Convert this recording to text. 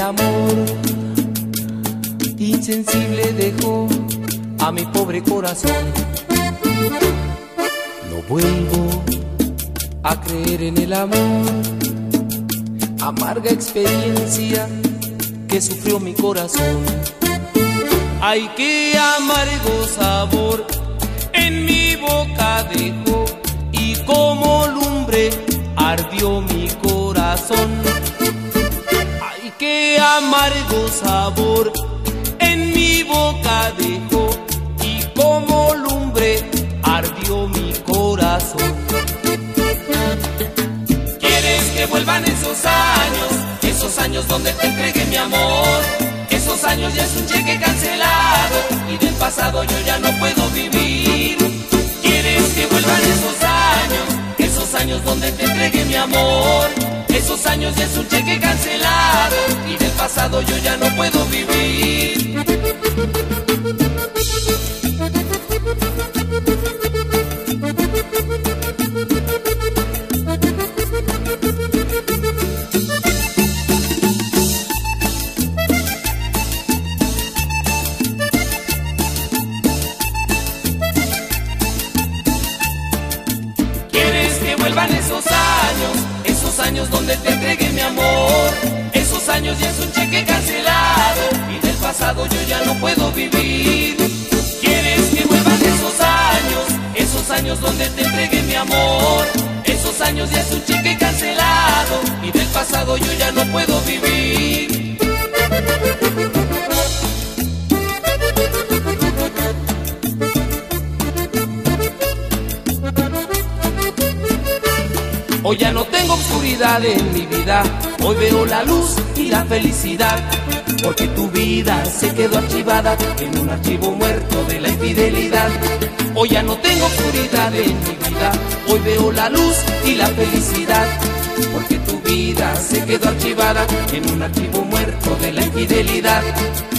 amor insensible dejó a mi pobre corazón. No vuelvo a creer en el amor, amarga experiencia que sufrió mi corazón. Ay, qué amargo sabor en mi boca dejó, y como lumbre ardió mi corazón. Ay, qué amargo sabor en mi boca dejó, y como lumbre ardió mi corazón. ¿Quieres que vuelvan esos años donde te entregué mi amor? Esos años ya es un cheque cancelado, y del pasado yo ya no puedo vivir. ¿Quieres que vuelvan esos años donde te entregué mi amor? Esos años ya es un cheque cancelado, y del pasado yo ya no puedo vivir. Vuelvan esos años donde te entregué mi amor. Esos años ya es un cheque cancelado, y del pasado yo ya no puedo vivir. ¿Quieres que vuelvan esos años donde te entregué mi amor? Esos años ya es un cheque cancelado, y del pasado yo ya no puedo vivir. Hoy ya no tengo oscuridad en mi vida, hoy veo la luz y la felicidad, porque tu vida se quedó archivada en un archivo muerto de la infidelidad. Hoy ya no tengo oscuridad en mi vida, hoy veo la luz y la felicidad, porque tu vida se quedó archivada en un archivo muerto de la infidelidad.